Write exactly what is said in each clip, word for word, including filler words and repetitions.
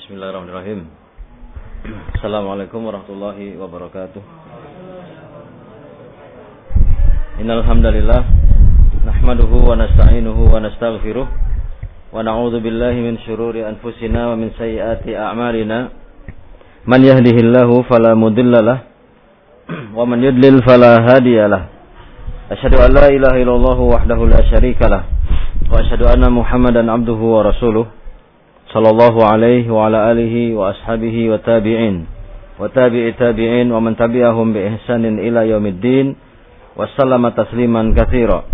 Bismillahirrahmanirrahim. Assalamualaikum warahmatullahi wabarakatuh. Innal hamdalillah nahmaduhu wa nasta'inuhu wa nastaghfiruh wa na'udzu billahi min shururi anfusina wa min sayyiati a'malina. Man yahdihillahu fala mudilla lahu wa man yudlil fala hadiya lahu. Asyhadu an la ilaha illallah wahdahu la syarika lahu wa asyhadu anna Muhammadan abduhu wa rasuluh sallallahu alaihi wa ala alihi wa ashabihi wa tabi'in wa tabi'i tabi'in wa man tabi'ahum bi ihsanin ila yaumiddin wa sallama tasliman katsira.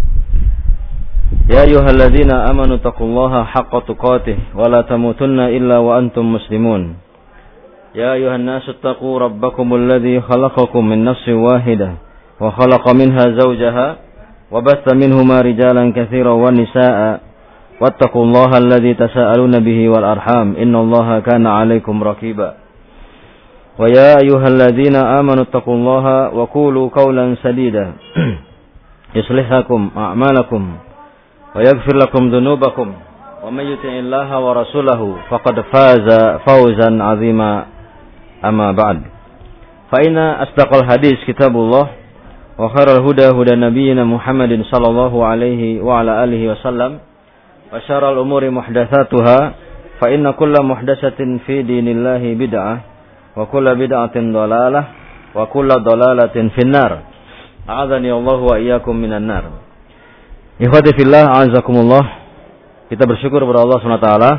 Ya ayyuhalladzina amanu taqullaha haqqa tuqatih wa la tamutunna illa wa antum muslimun. Ya ayyuhan nasu taqu rabbakumul ladzi khalaqakum min nafsin wahidah wa khalaqa minha zawjaha wa batha minhuma rijalan katsiran wa nisaa'a wattaqullaha alladzi tasaaluna bihi wal arham innallaha kana 'alaikum raqiba. Wa ya ayyuhalladzina amanu taqullaha wa qulu qawlan sadida yuslih lakum a'malakum wa yaghfir lakum dhunubakum wa may yuti'illaha wa rasulahu faqad faza fawzan 'azima. Amma ba'd. Fa inna asdaqal hadis kitabullah wa khairal huda huda nabiyyina Muhammadin sallallahu alaihi wa ala alihi wasallam wa syarrul umuri muhdatsatuha fa inna kulla muhdatsatin fi dinillahi bid'ah wa kulla bid'atin dhalalah wa kulla dhalalatin finnar. A'adzani Allah wa iyyakum minan nar. Ikhwati fillah, a'azzakumullah. Kita bersyukur kepada Allah Subhanahu wa taala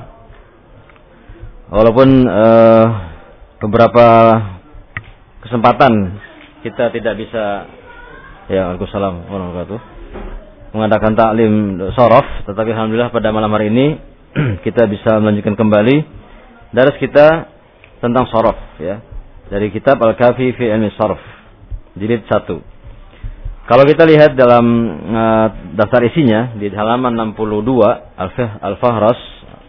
walaupun uh, beberapa kesempatan kita tidak bisa, ya Waalaikumsalam warahmatullahi wabarakatuh, mengadakan taklim sorof, tetapi alhamdulillah pada malam hari ini kita bisa melanjutkan kembali daras kita tentang sorof, ya, dari kitab Al-Kafi fi Ilmi Sharf jilid satu. Kalau kita lihat dalam uh, daftar isinya di halaman enam puluh dua Al-Fahras,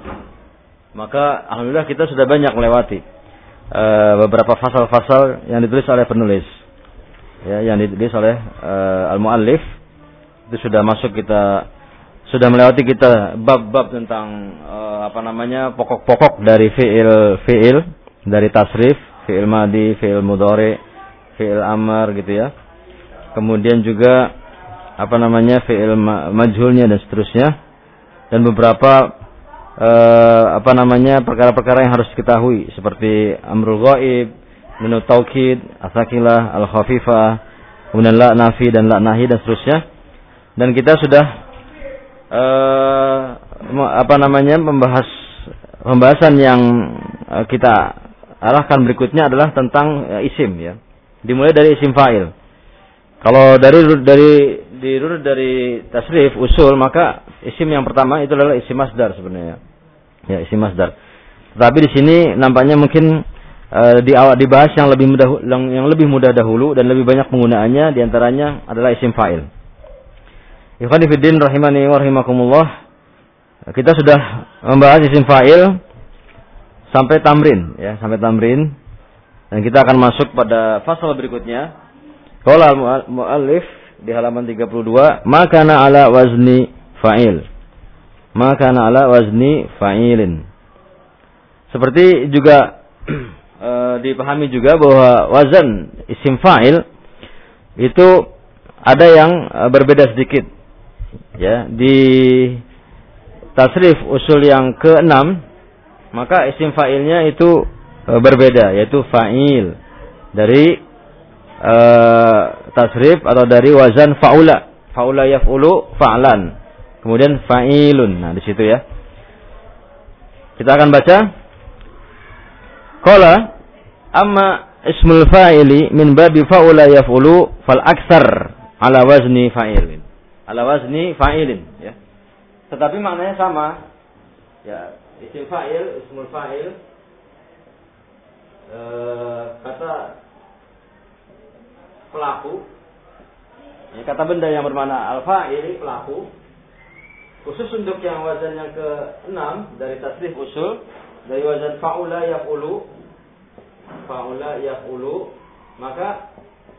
maka alhamdulillah kita sudah banyak melewati Uh, beberapa fasal-fasal yang ditulis oleh penulis, ya, yang ditulis oleh uh, al-muallif. Itu sudah masuk, kita sudah melewati kita bab-bab tentang uh, apa namanya pokok-pokok dari fiil fiil dari tasrif, fiil madi, fiil mudhari, fiil amar, gitu ya. Kemudian juga apa namanya fiil majhulnya dan seterusnya, dan beberapa Uh, apa namanya perkara-perkara yang harus diketahui seperti amrul ghaib, nunut taukid, asakilah, al-khafifah, kemudian la nafi dan la nahi dan seterusnya. Dan kita sudah uh, apa namanya membahas pembahasan yang uh, kita arahkan berikutnya adalah tentang uh, isim, ya. Dimulai dari isim fa'il. Kalau dari dari dirurut dari tasrif usul, maka isim yang pertama itu adalah isim masdar sebenarnya. Ya, isim masdar. Tapi di sini nampaknya mungkin uh, di awal dibahas yang lebih mudah yang, yang lebih mudah dahulu dan lebih banyak penggunaannya, di antaranya adalah isim fa'il. Ikhwani fiddin rahimani wa rahimakumullah. Kita sudah membahas isim fa'il sampai tamrin, ya, sampai tamrin. Dan kita akan masuk pada fasal berikutnya. Qala al-muallif di halaman tiga puluh dua, makana ala wazni fa'il. Makana ala wazni fa'ilin. Seperti juga e, dipahami juga bahwa wazan isim fa'il itu ada yang e, berbeda sedikit. Ya, di tasrif usul yang keenam, maka isim fa'ilnya itu e, berbeda, yaitu fa'il dari e, tasrif atau dari wazan fa'ula. Fa'ula yaf'ulu fa'lan. Kemudian fa'ilun. Nah, di situ ya. Kita akan baca. Qala amma ismul fa'ili min babi fa'ula yaf'ulu fal aksar ala wazni fa'ilin. Ala wazni fa'ilin, ya. Tetapi maknanya sama. Ya, isim fa'il, ismul fa'il eh, kata pelaku. Ya, kata benda yang bermakna al-fa'il, pelaku. Khusus untuk yang wazan yang keenam dari tasrif usul, dari wazan fa'ula yaf'ulu, fa'ula yaf'ulu, maka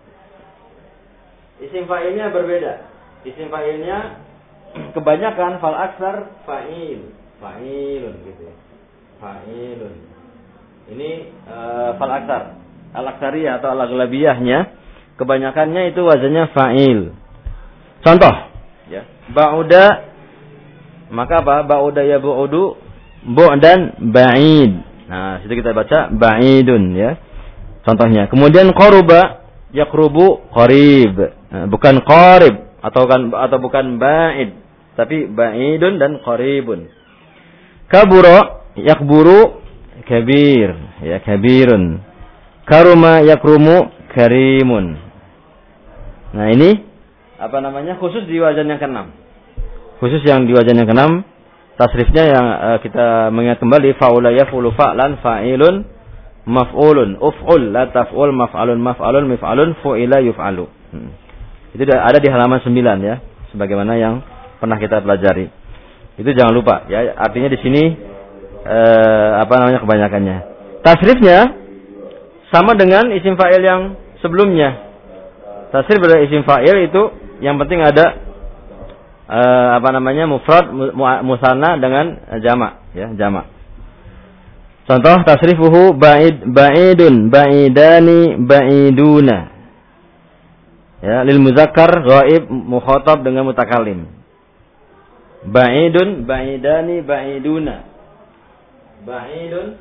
isim fa'ilnya berbeda. Isim fa'ilnya kebanyakan fal aksar fa'il, fa'ilun gitu. fa'ilun. Ini uh, fal aksar. Al-aksariyah atau al-aghlabiyahnya kebanyakannya itu wazannya fa'il. Contoh, ya. Ba'uda, maka apa? Ba'uda ya bu'udu, bu'dan ba'id. Nah, situ kita baca ba'idun, ya. Contohnya. Kemudian qaruba yaqrubu qarib. Nah, bukan qarib atau kan atau bukan ba'id, tapi ba'idun dan qaribun. Kabura yakburu kabir, ya kabirun. Karuma yakrumu karimun. Nah, ini apa namanya? Khusus di wazan yang keenam. Khusus yang di wazan yang keenam, tasrifnya yang uh, kita mengingat kembali faula yafulu fa'lan fa'ilun maf'ulun uf'ul la taf'ul maf'alun maf'alun mif'alun fu'ila yuf'alu. Hmm. Itu ada di halaman sembilan ya, sebagaimana yang pernah kita pelajari. Itu jangan lupa ya, artinya di sini eh, apa namanya kebanyakannya. Tasrifnya sama dengan isim fa'il yang sebelumnya. Tasrif pada isim fa'il itu yang penting ada eh, apa namanya mufrad musanna dengan jamak ya, jamak. Contoh tasrifuhu ba'id ba'idun ba'idani ba'iduna. Ya, lil muzakkar ghaib mukhatab dengan mutakallim. Ba'idun ba'idani ba'iduna. Ba'idun.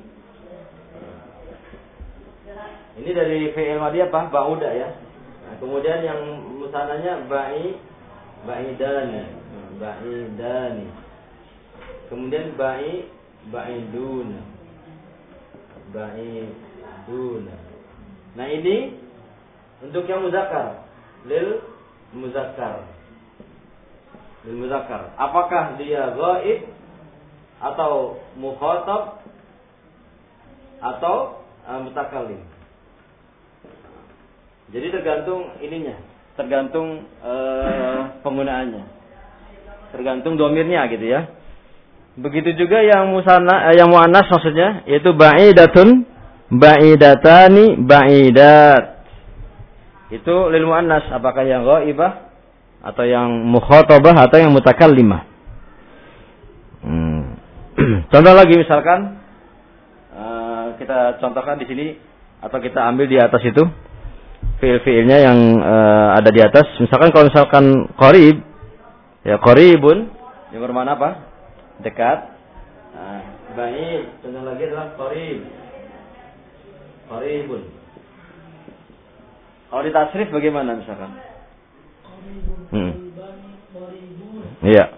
Ini dari fi'il madhi apa? Ba'uda ya. Nah, kemudian yang musananya ba'i ba'idani. Ba'idani. Kemudian ba'i ba'iduna. Ba'iduna. Nah, ini untuk yang muzakkar. Lil muzakkar. Lil muzakkar. Apakah dia ghaib atau mukhatab atau uh, mutakallim? Jadi tergantung ininya, tergantung uh, penggunaannya. Tergantung domirnya gitu ya. Begitu juga yang musanna, eh, yang muannas maksudnya yaitu ba'idatun, ba'idatani, ba'idat. Itu lil muannas, apakah yang ghaibah atau yang mukhatabah atau yang mutakallimah. Hmm. Contoh lagi misalkan uh, kita contohkan di sini atau kita ambil di atas itu fiil-fiilnya yang uh, ada di atas. Misalkan kalau misalkan qarib, ya qaribun yang bermakna apa? Dekat. Nah, ba'id, contoh lagi adalah qarib. Qaribun. Kalau di tasrif bagaimana misalkan? Hmm. Iya.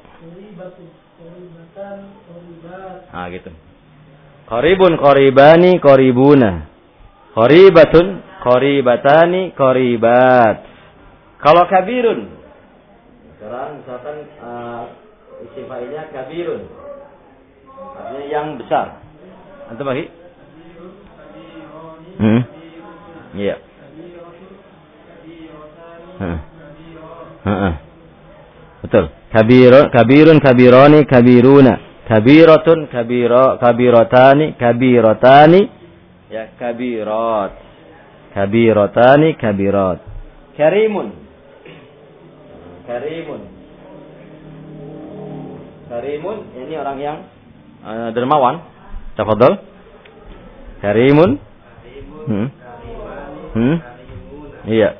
Ah gitu. Qaribun, qaribani, qaribuna. Qaribatun, qaribatani, qaribat. Kalau kabirun, sekarang misalkan uh, isim fa'ilnya kabirun, artinya yang besar. Antum lagi? Hmm. Iya. Heeh. Heeh. Betul. Kabirun, kabirun, kabirani, kabiruna. Kabiratun, kabira, kabiratani, kabiratani, ya kabirat. Kabiratani, kabirat. Karimun. Karimun. Karimun ini orang yang uh, dermawan. Tafadhol. Karimun. Hmm. Hmm. Iya.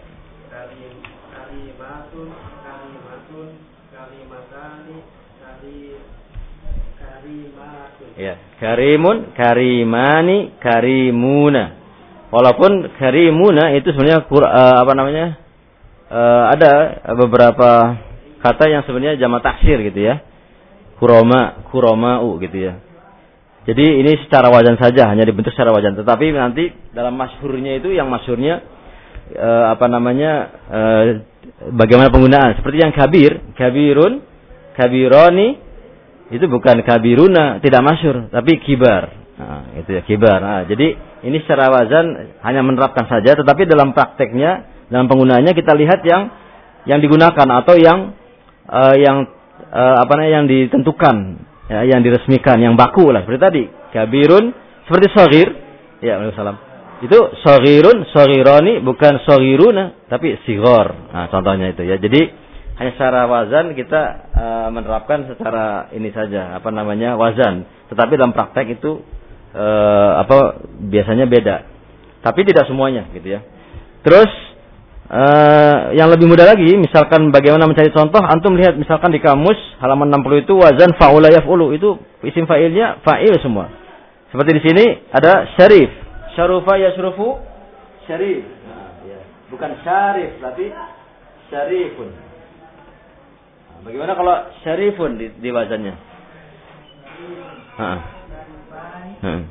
Ya, karimun, karimani, karimuna. Walaupun karimuna itu sebenarnya uh, apa namanya? Uh, ada beberapa kata yang sebenarnya jamak taksir gitu ya. Kuroma, kuromau gitu ya. Jadi ini secara wajan saja, hanya dibentuk secara wajan. Tetapi nanti dalam masyhurnya itu yang masyhurnya uh, apa namanya? Uh, bagaimana penggunaan? Seperti yang kabir, kabirun, kabironi. Itu bukan kabiruna, tidak masyhur, tapi kibar. Nah, itu ya kibar. Nah, jadi ini secara wazan hanya menerapkan saja, tetapi dalam prakteknya, dalam penggunaannya kita lihat yang yang digunakan atau yang uh, yang uh, apa namanya yang ditentukan, ya, yang diresmikan, yang baku lah. Seperti tadi, kabirun seperti shaghir. Ya, waalaikumsalam. Itu shaghirun, shaghirani bukan shaghiruna, tapi sighar. Nah, contohnya itu ya. Jadi hanya secara wazan kita uh, menerapkan secara ini saja, apa namanya wazan. Tetapi dalam praktek itu uh, apa biasanya beda. Tapi tidak semuanya gitu ya. Terus uh, yang lebih mudah lagi, misalkan bagaimana mencari contoh, antum lihat misalkan di kamus halaman enam puluh itu wazan fa'ula yaf'ulu, itu isim fa'ilnya fa'il semua. Seperti di sini ada syarif, syarufa yasrufu, syarif. Nah, ya. Bukan syarif, tapi syarifun. Nah, bagaimana kalau syarifun di, di wazannya? Heeh. Heeh.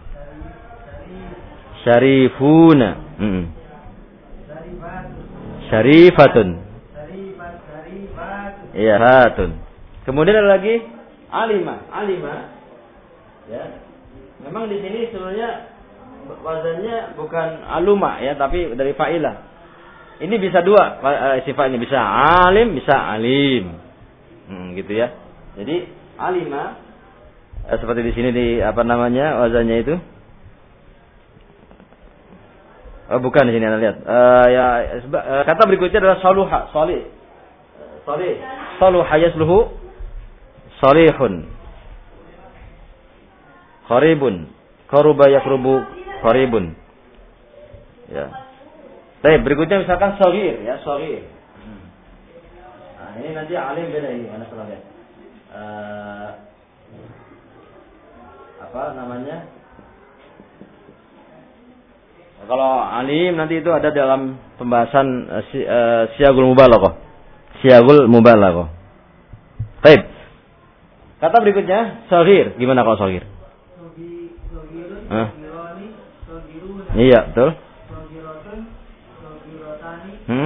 Syarifuna. Hmm. Syarifatun. Iya, hatun. Kemudian ada lagi alima, alima. Ya. Memang di sini sebenarnya wazannya bukan aluma ya, tapi dari fa'ilah. Ini bisa dua sifatnya, bisa alim, bisa alim. Hmm, gitu ya. Jadi alima seperti di sini di apa namanya wazannya itu? Oh, bukan di sini Anda lihat. Uh, ya uh, kata berikutnya adalah saluha, salih. Salih. Saluha yasluhu salihun. Qaribun. Qaruba yaqrubu qaribun. Ya. Baik, berikutnya misalkan shaghir ya, shaghir. Nah, ini nanti alim beda ini, Anda salah lihat. Uh, apa namanya? Kalau alim nanti itu ada dalam pembahasan uh, si, uh, siyagul mubalaghah. Siyagul mubalaghah. Baik. Kata berikutnya shaghir. Gimana kalau shaghir? Hah? Iya, betul. Hmm?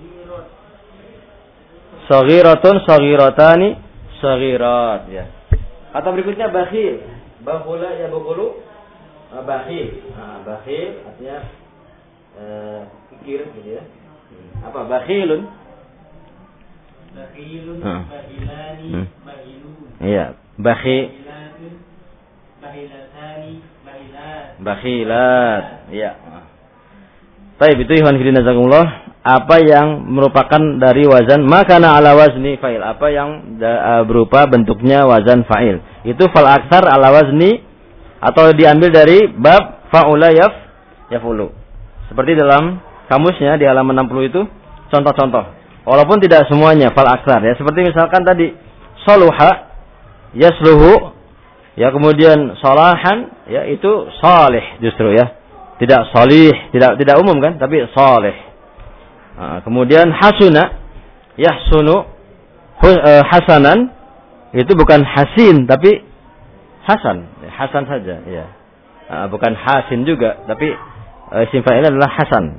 Shaghiratun, shaghiratani, shaghirat ya. Kata berikutnya bakhil. Bakhula ya bakhulu. Bakhil. Nah, bakhil artinya eh pikir gitu ya. Apa bakhilun? Bakhilun, bakhilani, bakhilun. Iya, bakhil. Bakhilatani, bakhilat. Bakhilat. Iya. Baik, itu ikhwan fillah jazakumullah, apa yang merupakan dari wazan makana ala wazni fa'il, apa yang berupa bentuknya wazan fa'il. Itu fal aktsar ala wazni atau diambil dari bab fa'ula yaf yafulu. Seperti dalam kamusnya di halaman enam puluh itu contoh-contoh. Walaupun tidak semuanya fal aktsar ya. Seperti misalkan tadi saluha yasluhu ya, kemudian salahan ya, itu salih justru ya. Tidak salih, tidak tidak umum kan, tapi salih. Nah, kemudian hasuna yahsunu uh, hasanan, itu bukan hasin tapi hasan, hasan saja ya. Nah, bukan hasin juga, tapi uh, isim fa'il adalah hasan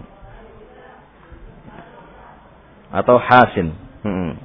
atau hasin. Hmm.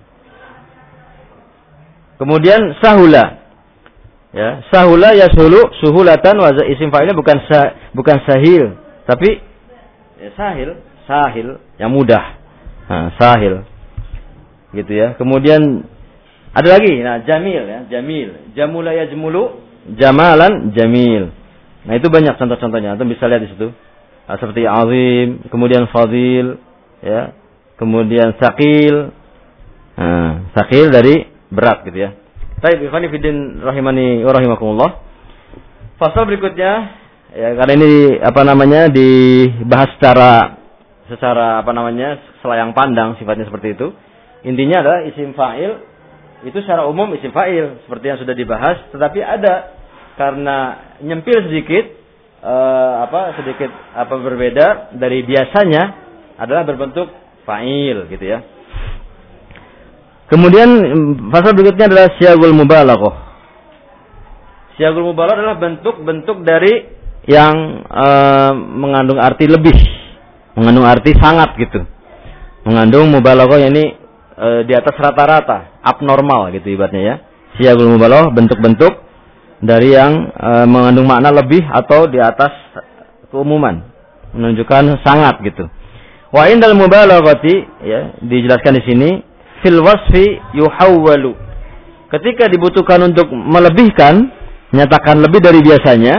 Kemudian sahula. Ya, sahula yashulu suhulatan wa isim fa'ilnya bukan sa, bukan sahil, tapi ya, sahil, sahil yang mudah. Nah, sahil. Gitu ya. Kemudian ada lagi, nah jamil ya, jamil. Jamula yajmulu, jamalan jamil. Nah, itu banyak contoh-contohnya. Anda bisa lihat di situ. Nah, seperti azim, kemudian fadil, ya. Kemudian saqil. Nah, saqil dari berat gitu ya. Baik, ikhwani fiddin rahimani wa rahimakumullah. Pasal berikutnya ya, karena ini apa namanya dibahas secara secara apa namanya selayang pandang, sifatnya seperti itu. Intinya adalah isim fa'il itu secara umum isim fa'il seperti yang sudah dibahas, tetapi ada karena nyempil sedikit eh, apa sedikit apa berbeda dari biasanya adalah berbentuk fa'il gitu ya. Kemudian pasal berikutnya adalah siyagul mubalaghah. Siyagul mubalaghah adalah bentuk-bentuk dari yang e, mengandung arti lebih, mengandung arti sangat gitu. Mengandung mubalaghah ini e, di atas rata-rata, abnormal gitu ibaratnya ya. Siyagul mubalaghah bentuk-bentuk dari yang e, mengandung makna lebih atau di atas keumuman, menunjukkan sangat gitu. Wa indal mubalaghati ya, dijelaskan di sini fil wasfi yuhawwalu. Ketika dibutuhkan untuk melebihkan, nyatakan lebih dari biasanya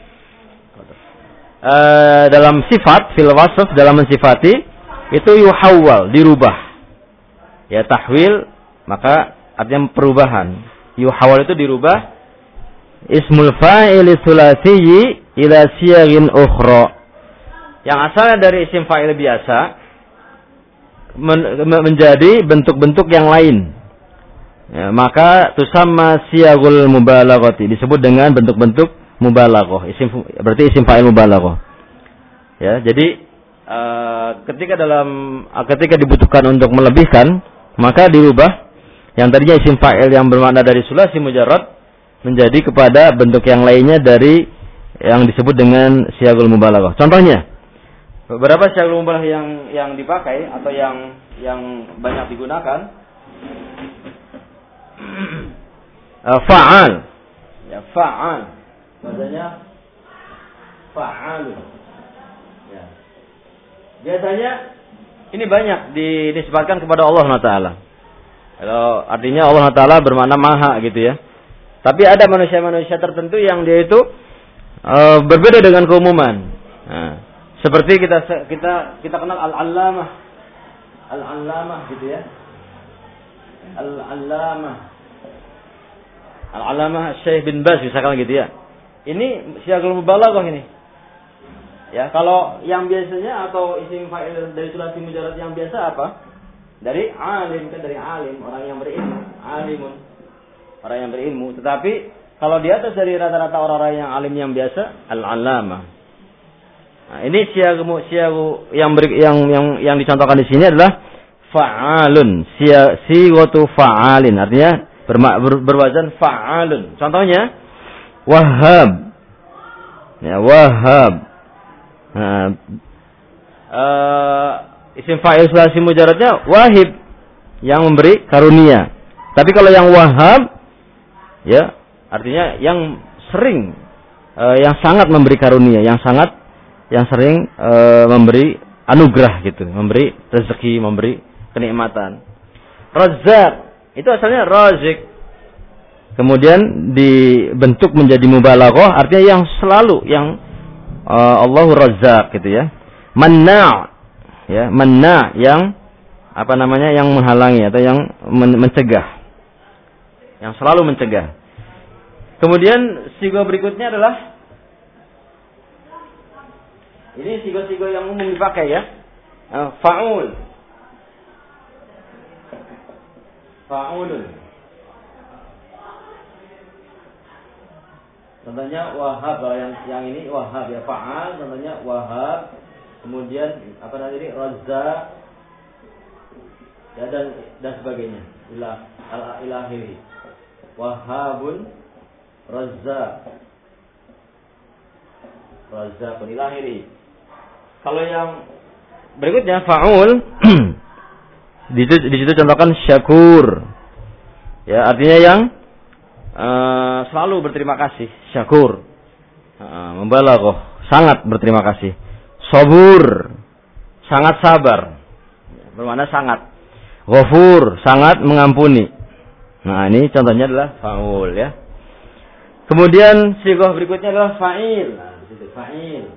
uh, dalam sifat fil wasf, dalam mensifati itu yuhawwal, dirubah. Ya, tahwil maka artinya perubahan. Yuhawwal itu dirubah ismul fa'il tsulatsi ila siyaghin ukhra. Yang asalnya dari isim fa'il biasa men- menjadi bentuk-bentuk yang lain. Ya, maka tusamma siyagul mubalaghati, disebut dengan bentuk-bentuk mubalaghah. Isim berarti isim fa'il mubalaghah. Ya, jadi uh, ketika dalam uh, ketika dibutuhkan untuk melebihkan, maka dirubah yang tadinya isim fa'il yang bermakna dari sulasi mujarrad menjadi kepada bentuk yang lainnya dari yang disebut dengan siyagul mubalaghah. Contohnya, beberapa siyagul mubalaghah yang yang dipakai atau yang yang banyak digunakan, uh, fa'al, ya fa'al, maksudnya fa'al. Ya. Biasanya ini banyak dinisbatkan kepada Allah Subhanahu wa taala. Kalau artinya Allah Subhanahu wa taala bermakna maha gitu ya. Tapi ada manusia-manusia tertentu yang dia itu uh, berbeda dengan keumuman. Nah, seperti kita kita kita kenal al-allamah, al-allamah gitu ya. Al-allamah, al-allamah Syekh bin Baz misalkan gitu ya. Ini siyagul mubalaghah ini. Ya, kalau yang biasanya atau isim fa'il dari sulasi mujarrad yang biasa apa? Dari alim, kan dari alim, orang yang berilmu, alimun. Orang yang berilmu, tetapi kalau di atas dari rata-rata orang-orang yang alim yang biasa, al-allamah. Nah, ini siyagu siyagu yang beri, yang yang yang dicontohkan di sini adalah fa'alun, sighatu fa'alin, artinya berma, ber, berwazan fa'alun. Contohnya Wahhab. Ya, Wahhab. Nah, uh, isim fa'il sulasi mujarradnya wahib, yang memberi karunia. Tapi kalau yang Wahhab, ya, artinya yang sering, uh, yang sangat memberi karunia, yang sangat, yang sering uh, memberi anugerah gitu, memberi rezeki, memberi kenikmatan. Razzaq itu asalnya razik, kemudian dibentuk menjadi mubalaghah, artinya yang selalu, yang uh, Allahu Razzaq gitu ya. Manna', ya, manna' yang apa namanya, yang menghalangi atau yang men- mencegah. Yang selalu mencegah. Kemudian sigo berikutnya adalah, ini sigo-sigo yang umum dipakai ya, uh, fa'ul, fa'ulun. Contohnya Wahhab, kalau yang yang ini Wahhab ya, fa'al, contohnya Wahhab. Kemudian apa namanya ini, Razzaq, ya, dan dan sebagainya. Ilah al-ilahi. Wahhabun, Razzaq, Razzaqun ilahiri. Kalau yang berikutnya fa'ul, di situ di situ contohkan syakur. Ya, artinya yang uh, selalu berterima kasih, syakur. Uh, mubalaghah, sangat berterima kasih. Sabur, sangat sabar. Bermakna sangat. Ghafur, sangat mengampuni. Nah, ini contohnya adalah fa'ul ya. Kemudian sighah berikutnya adalah fa'il. Nah, di situ fa'il.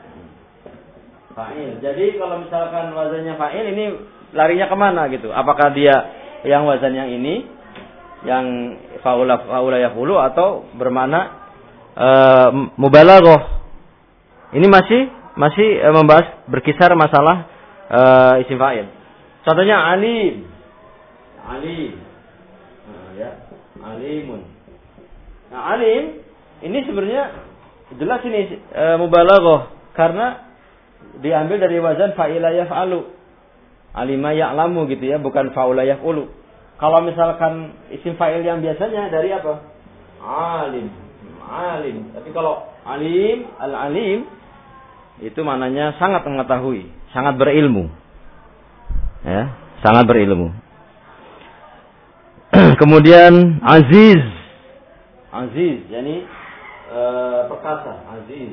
Fa'il. Jadi kalau misalkan wazannya fa'il, ini larinya kemana gitu? Apakah dia yang wazan yang ini, yang fa'ula fa'ula yaqulu, atau bermakna uh, mubalaghah? Ini masih masih uh, membahas, berkisar masalah uh, isim fa'il. Contohnya alim. Alim. Nah, ya, alimun. Nah, alim ini sebenarnya jelas ini e, mubalaghah karena diambil dari wazan fa'ila yaf'alu. Alima ya'lamu gitu ya, bukan fa'ula yaf'ulu. Kalau misalkan isim fa'il yang biasanya dari apa? Alim. Alim. Tapi kalau alim, al-alim itu maknanya sangat mengetahui, sangat berilmu. Ya, sangat berilmu. Kemudian aziz, aziz, yakni e, perkasa, aziz,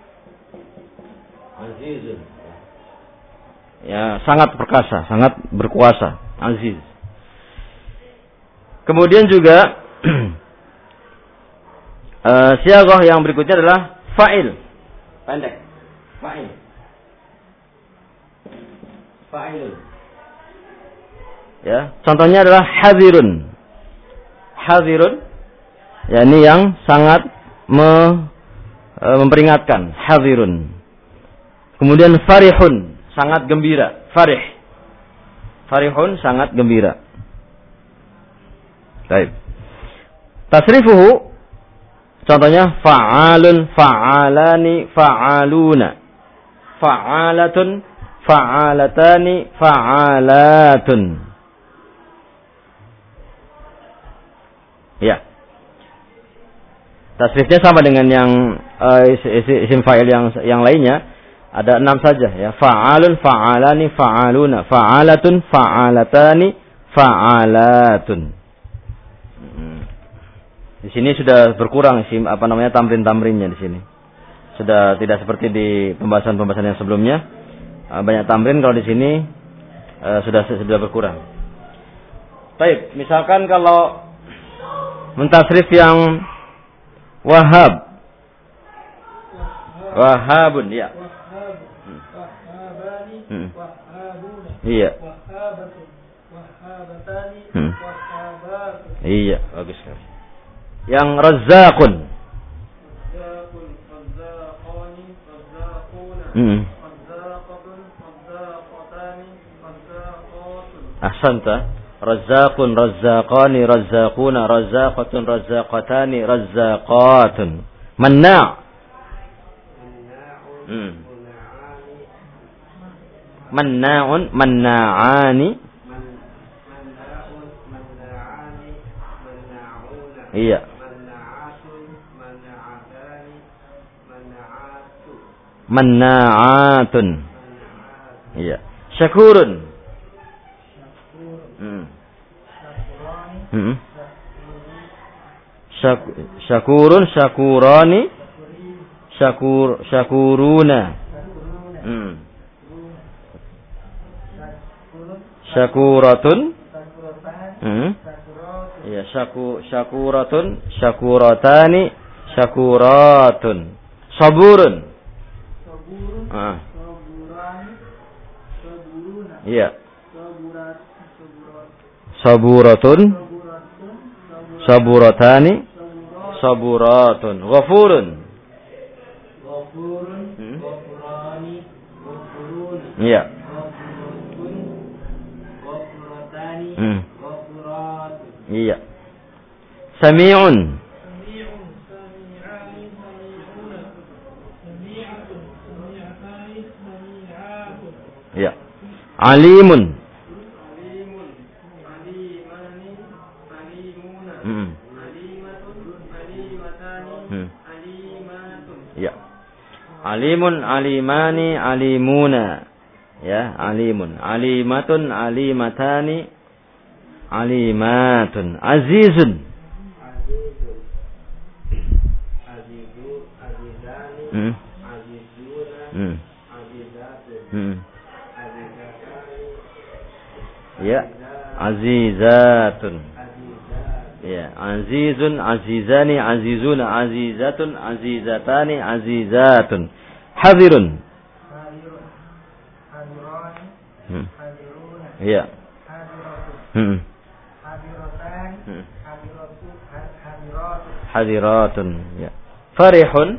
azizun, ya, sangat perkasa, sangat berkuasa, aziz. Kemudian juga e, siaghah yang berikutnya adalah fa'il, pendek, fa'il, fa'ilun. Ya, contohnya adalah hadirun. Hadirun, yakni yang sangat me, e, memperingatkan, hadirun. Kemudian farihun, sangat gembira, farih. Farihun, sangat gembira. Baik. Tasrifuhu, contohnya fa'alun, fa'alani, fa'aluna. Fa'alatun, fa'alatani, fa'alatun. Ya. Tasrifnya sama dengan yang uh, isim fa'il yang yang lainnya. Ada enam saja ya. Fa'alun, fa'alani, fa'aluna, fa'alatun, fa'alatani, fa'alatun. Hmm. Di sini sudah berkurang sih apa namanya tamrin-tamrinnya di sini. Sudah tidak seperti di pembahasan-pembahasan yang sebelumnya. Uh, banyak tamrin, kalau di sini uh, sudah sudah berkurang. Baik, misalkan kalau mentasrif yang Wahab. Wahabun, ya. Hmm. Hmm. Iya. Hmm. Iya, bagus sekali. Yang Razzaqun. Hmm. Ahsanta. Razzaqun, razzaqani, razzaquna, razzaqatun, razzaqatani, razzaqatun. Manna'. Hmm. Manna'un, manna'ani. Iya. Manna'atun. Iya. Syakurun. Hmm. Hmm. Syak, syakurun, syakurani, syakur, syakuruna. Hmm. Syakuratun. Hmm. Ya, syaku, syakuratun, syakuratani, syakuratun. Saburun. Ah. Iya. Saburatun, saburatani, saburatun. Ghafurun. Hmm? Iya. Hmm. Iya. Sami'un. Iya. Alimun. Hmm. Hmm. Ya. Alimun, alimani, alimuna. Ya, alimun, alimatun, alimatani, alimatun. Azizun. Hmm. Hmm. Hmm. Ya, azizatun. Ya, azizun, azizani, azizuna, azizatun, azizatani, azizatun. Hadirun. Hmm. Ya. Hmm. Hmm. Hadiratun. Ya. Farihun.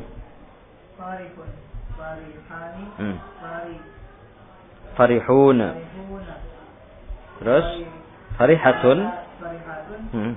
Hmm. Farihuna. Terus farihatun. Hmm.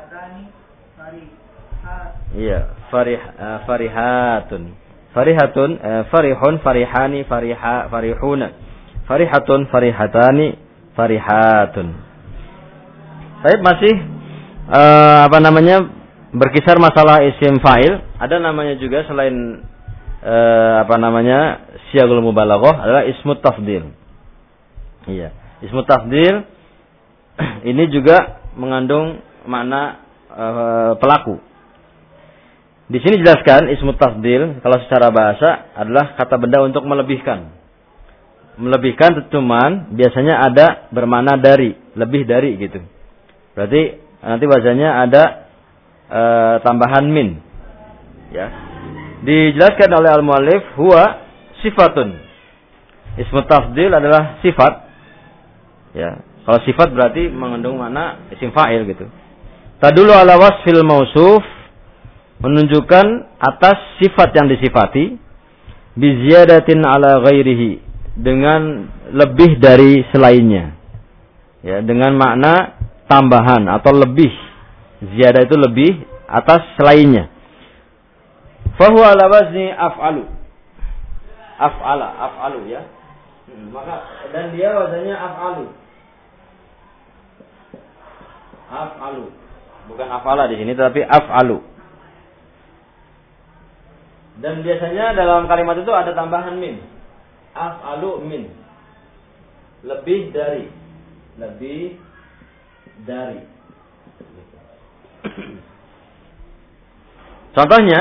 Iya, farih uh, farihatun. Farihatun, uh, farihun, farihani, fariha, farihuna. Farihatun, farihatani, farihatun. Baik, masih uh, apa namanya berkisar masalah isim fa'il. Ada namanya juga selain uh, apa namanya siyagul mubalaghah adalah ismut tafdil. Iya, ismut tafdil ini juga mengandung makna uh, pelaku. Di sini jelaskan ismut tafdil kalau secara bahasa adalah kata benda untuk melebihkan. Melebihkan cuman biasanya ada bermakna dari, lebih dari gitu. Berarti nanti bahasanya ada uh, tambahan min. Ya. Dijelaskan oleh al-muallif huwa sifatun. Ismut tafdil adalah sifat. Ya. Kalau sifat berarti mengandung makna isim fa'il gitu. Tadullu ala wasfil mausuf menunjukkan atas sifat yang disifati bi ziyadatin ala ghairihi, dengan lebih dari selainnya. Ya, dengan makna tambahan atau lebih. Ziyadah itu lebih atas selainnya. Fahuwa ala wazni af'alu. Af'ala, af'alu ya. Hmm, maka dan dia wazannya af'alu. Af'alu. Bukan af'ala di sini tetapi af'alu. Dan biasanya dalam kalimat itu ada tambahan min. Af'alu min. Lebih dari. Lebih dari. Contohnya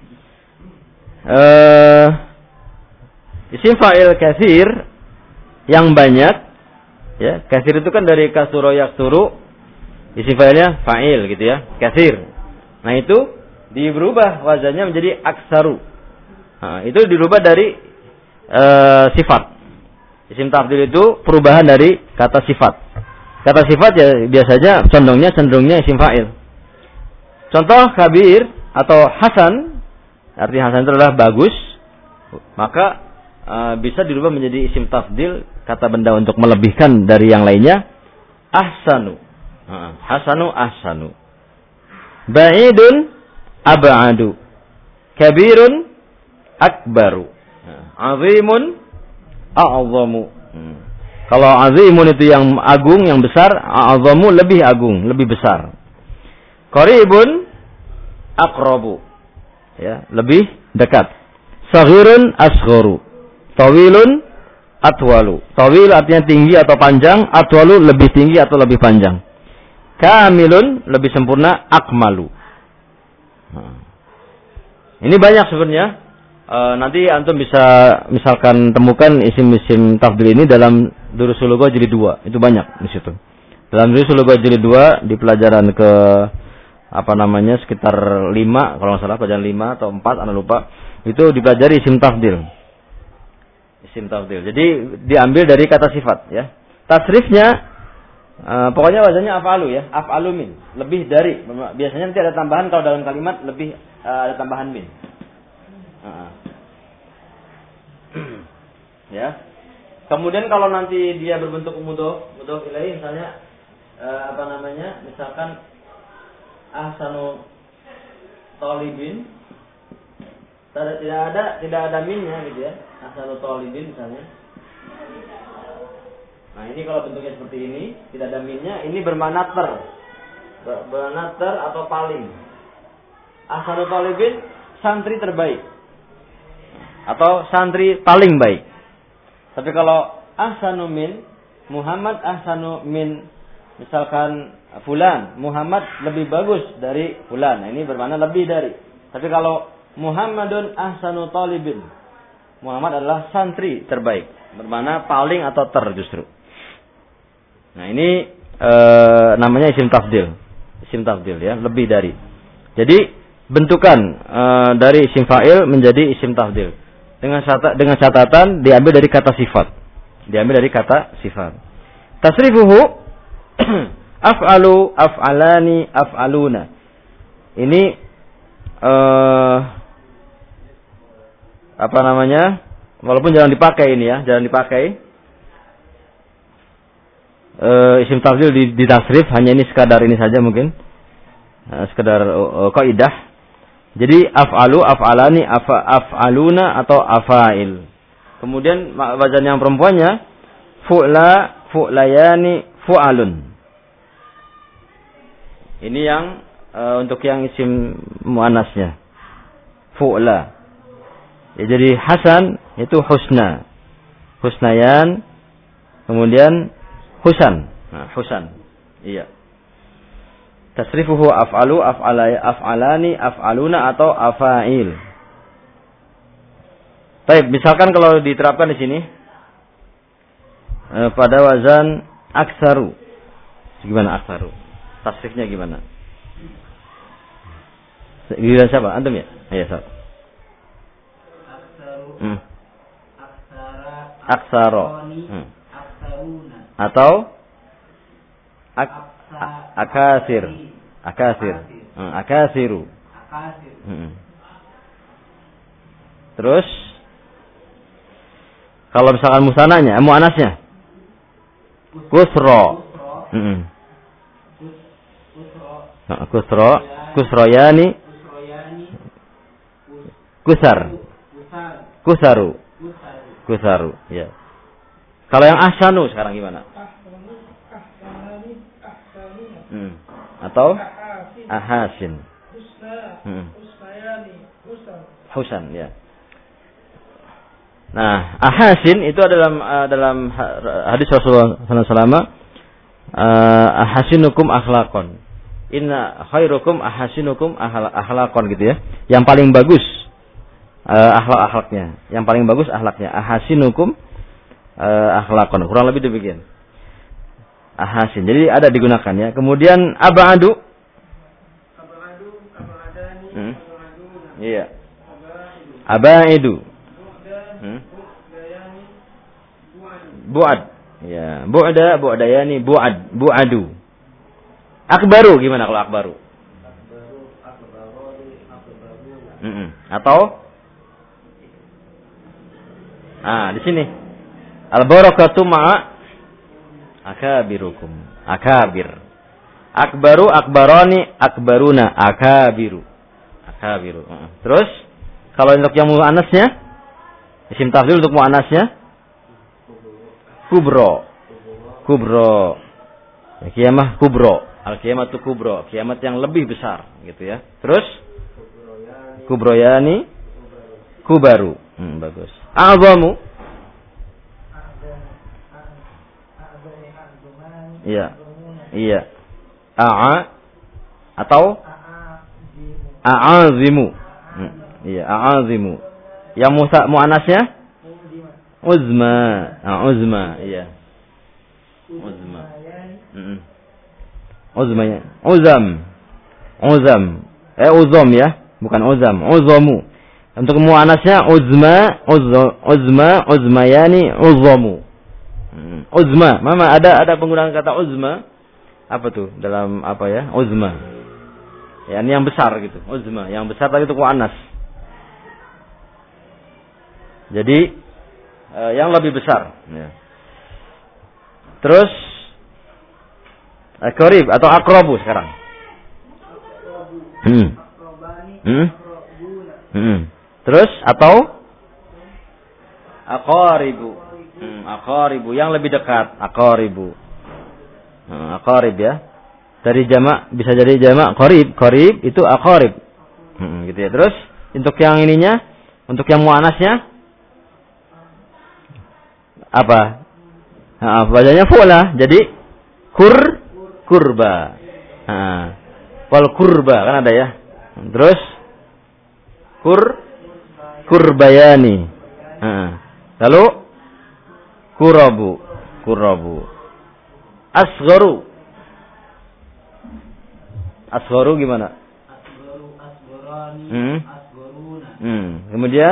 uh, isim fa'il katsir yang banyak, ya, katsir itu kan dari kasuro yaksuru, isim fa'ilnya fa'il gitu ya, katsir. Nah itu dirubah wazannya menjadi aksaru. Nah, itu dirubah dari uh, sifat. Isim tafdil itu perubahan dari kata sifat. Kata sifat ya biasanya condongnya cenderungnya isim fa'il. Contoh kabir atau hasan, arti hasan itu adalah bagus, maka uh, bisa dirubah menjadi isim tafdil, kata benda untuk melebihkan dari yang lainnya, ahsanu. Uh, hasanu ahsanu. Ba'idun ab'adu. Kabirun akbaru. Uh, azimun a'zamu. Hmm. Kalau azimun itu yang agung, yang besar, a'zamu lebih agung, lebih besar. Qaribun aqrabu, ya, lebih dekat. Saghirun asgharu. Tawilun atwalu. Tawil artinya tinggi atau panjang, atwalu lebih tinggi atau lebih panjang. Kamilun lebih sempurna, akmalu. Nah, ini banyak sebenarnya. E, nanti antum bisa misalkan temukan isim-isim tafdil ini dalam Durusul Lughah jilid dua. Itu banyak di situ. Dalam Durusul Lughah jilid dua di pelajaran ke apa namanya sekitar lima kalau nggak salah, pelajaran lima atau empat, anda lupa, itu dipelajari isim tafdil. Isim tafdil. Jadi diambil dari kata sifat ya. Tasrifnya uh, pokoknya wazannya af'alu ya, af'alu min, lebih dari. Biasanya nanti ada tambahan kalau dalam kalimat lebih uh, ada tambahan min. Uh-uh. Ya. Kemudian kalau nanti dia berbentuk mudhof, mudhof ilaih misalnya uh, apa namanya? Misalkan ahsanu talibin, tidak ada tidak ada minnya gitu ya, ahsanu talibin misalnya. Nah ini kalau bentuknya seperti ini tidak ada minnya, ini bermakna ter, bermakna ter atau paling. Ahsanu talibin santri terbaik atau santri paling baik. Tapi kalau ahsanu min, Muhammad ahsanu min, misalkan fulan, Muhammad lebih bagus dari fulan. Nah, ini bermakna lebih dari. Tapi kalau Muhammadun ahsanu talibin, Muhammad adalah santri terbaik, bermakna paling atau ter justru. Nah, ini e, namanya isim tafdil. Isim tafdil ya, lebih dari. Jadi bentukan e, dari isim fa'il menjadi isim tafdil. Dengan catatan, dengan catatan diambil dari kata sifat. Diambil dari kata sifat. Tasrifuhu af'alu, af'alani, af'aluna. Ini uh, apa namanya? Walaupun jangan dipakai ini ya, jangan dipakai. Uh, isim tafdil di, di tasrif hanya ini sekadar ini saja mungkin. Uh, sekadar uh, kaidah. Jadi af'alu, af'alani, af, af'aluna atau afa'il. Kemudian wazan yang perempuannya fu'la, fu'layani, fu'alun. Ini yang e, untuk yang isim muannasnya. Fu'la. Ya, jadi Hasan itu husna. Husnayan. Kemudian husan. Nah, husan. Iya. Tasrifuhu af'alu, af'alay, af'alani, af'aluna atau afa'il. Baik, misalkan kalau diterapkan di sini e, pada wazan aksaru. Gimana aksaru? Tasrifnya gimana? Giliran siapa? Antum ya? Iya, Ustaz. Aksaru. Hmm. Aksara. Aksaro. Hmm. Aksaruna. Atau ak, akasir. Akasir. Hmm, akasiru. Hmm. Terus kalau misalkan musananya, muannasnya kusro. Hmm. Nah, kusro, kusroyani, kusar, kusaru, kusaru. Ya. Kalau yang ahsanu sekarang gimana? Hmm. Atau ahasin. Hmm. Husan, ya. Nah, ahasin itu dalam uh, dalam hadis Rasulullah sallallahu alaihi wasallam, uh, ahasinukum akhlaqon. Inna khairukum ahasinukum akhlaqon gitu ya. Yang paling bagus uh, akhlak-akhlaknya, yang paling bagus akhlaknya. Ahasinukum uh, akhlaqon. Kurang lebih demikian. Ahasin. Jadi ada digunakan ya. Kemudian abadu. Abadu, abadani, hmm. Iya. Abaidu. Hmm? Bu'ad. Ya, bu'da, bu'dayani, bu'ad, bu'adu. Akbaru gimana kalau akbaru? Akbaru, akbaroni, akbaruna. Mm-mm. Atau Ah, di sini. Al-barakatu ma'a akabirukum. Akabir. Akbaru, akbaroni, akbaruna, akabiru. Akabiru. Uh. Terus kalau untuk yang muannasnya, isim tafdhil untuk muannasnya kubro. Kubro. Ya, kiamah kubro. Al-kiamatu kubro. Kiamat yang lebih besar gitu ya. Terus kubroyani, kubaru. Hmm, bagus. A'zamu. Iya. Iya. A'a atau a'azimu. Hmm, iya, a'azimu. Yang musa muannasnya uzma. Ah, uzma, iya. Uzma. Heeh. Uzma ya. Uzam. Uzam. Eh uzam ya, bukan uzam. Uzamu. Untuk muannasnya uzma, uzma, uzmayani, uzamu. Hmm. Uzma. Mama ada ada penggunaan kata uzma. Apa tuh dalam apa ya? Uzma. Ya, ini yang besar gitu. Uzma, yang besar tadi itu muannas. Jadi eh, yang lebih besar. Ya. Terus akrib atau akrobu sekarang. Hmm. Hmm. Hmm. Terus atau aqaribu. Hmm, aqaribu yang lebih dekat, aqaribu. Hmm, aqarib ya. Dari jamak bisa jadi jamak qarib, qarib itu aqarib. Hmm, gitu ya. Terus untuk yang ininya, untuk yang muannasnya apa? Nah, bacanya fu'la. Jadi kur kurba. Nah, wal kurba kan ada ya. Terus kur kurbayani. Nah, lalu kurabu, kurabu. Asgharu. Asgharu gimana? Asgharu, asgharani, hmm. asgharuna. Hmm. Kemudian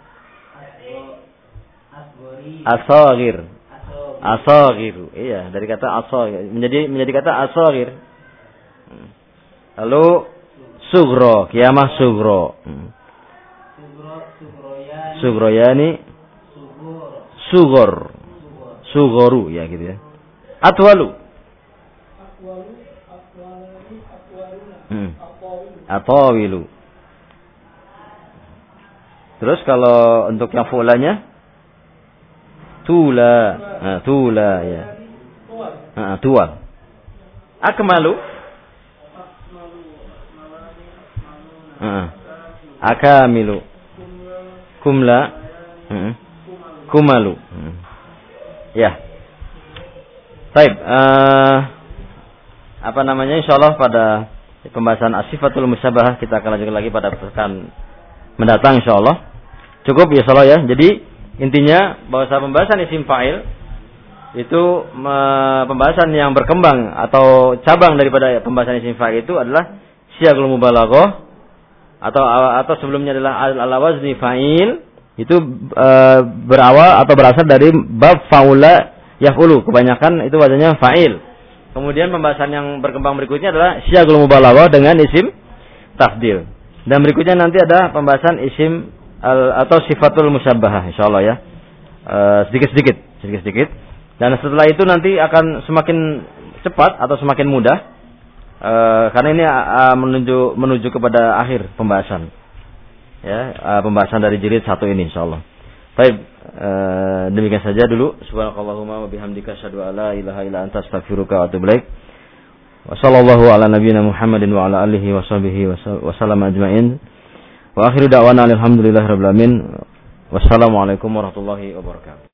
asghir. Asghir. Iya, dari kata asghir menjadi menjadi kata asghir. Lalu sugro, kiamah sugro. Hmm. Sugro, sugroyani. Sugroyani. Sugor. Sugoru ya gitu ya. Atwalu. Atwalu, atwalani, atwaluna. Hmm. Atawilu. Terus kalau untuk yang fu'lanya tula, nah, tula ya. Nah, tual. Akmalu. Nah, akamilu. Kumla. Hmm. Kumalu. Hmm. Ya. Baik, uh, apa namanya? Insyaallah pada pembahasan as-sifatul musyabahah kita akan lanjutkan lagi pada pekan mendatang insyaallah. Cukup ya insyaallah ya. Jadi intinya bahwa pembahasan isim fa'il itu me, pembahasan yang berkembang atau cabang daripada pembahasan isim fa'il itu adalah syiagul mubalaghah atau atau sebelumnya adalah ala wazni fa'il itu e, berawal atau berasal dari bab faula yaf'ulu, kebanyakan itu wazannya fa'il. Kemudian pembahasan yang berkembang berikutnya adalah syiagul mubalaghah dengan isim tafdil. Dan berikutnya nanti ada pembahasan isim al, atau sifatul musyabbahah insyaallah ya. Uh, sedikit-sedikit, sedikit-sedikit. Dan setelah itu nanti akan semakin cepat atau semakin mudah uh, karena ini uh, menuju menuju kepada akhir pembahasan. Ya, uh, pembahasan dari jilid satu ini insyaallah. Baik, uh, demikian saja dulu. Subhanakallahumma wa bihamdika asyhadu an la ilaha illa anta astaghfiruka wa atubu ilaik. Wa sallallahu ala nabiyyina Muhammadin wa ala alihi wa sahbihi wa sallam ajmain. Wa akhiru da'wana alhamdulillahirabbil alamin. Wassalamualaikum warahmatullahi wabarakatuh.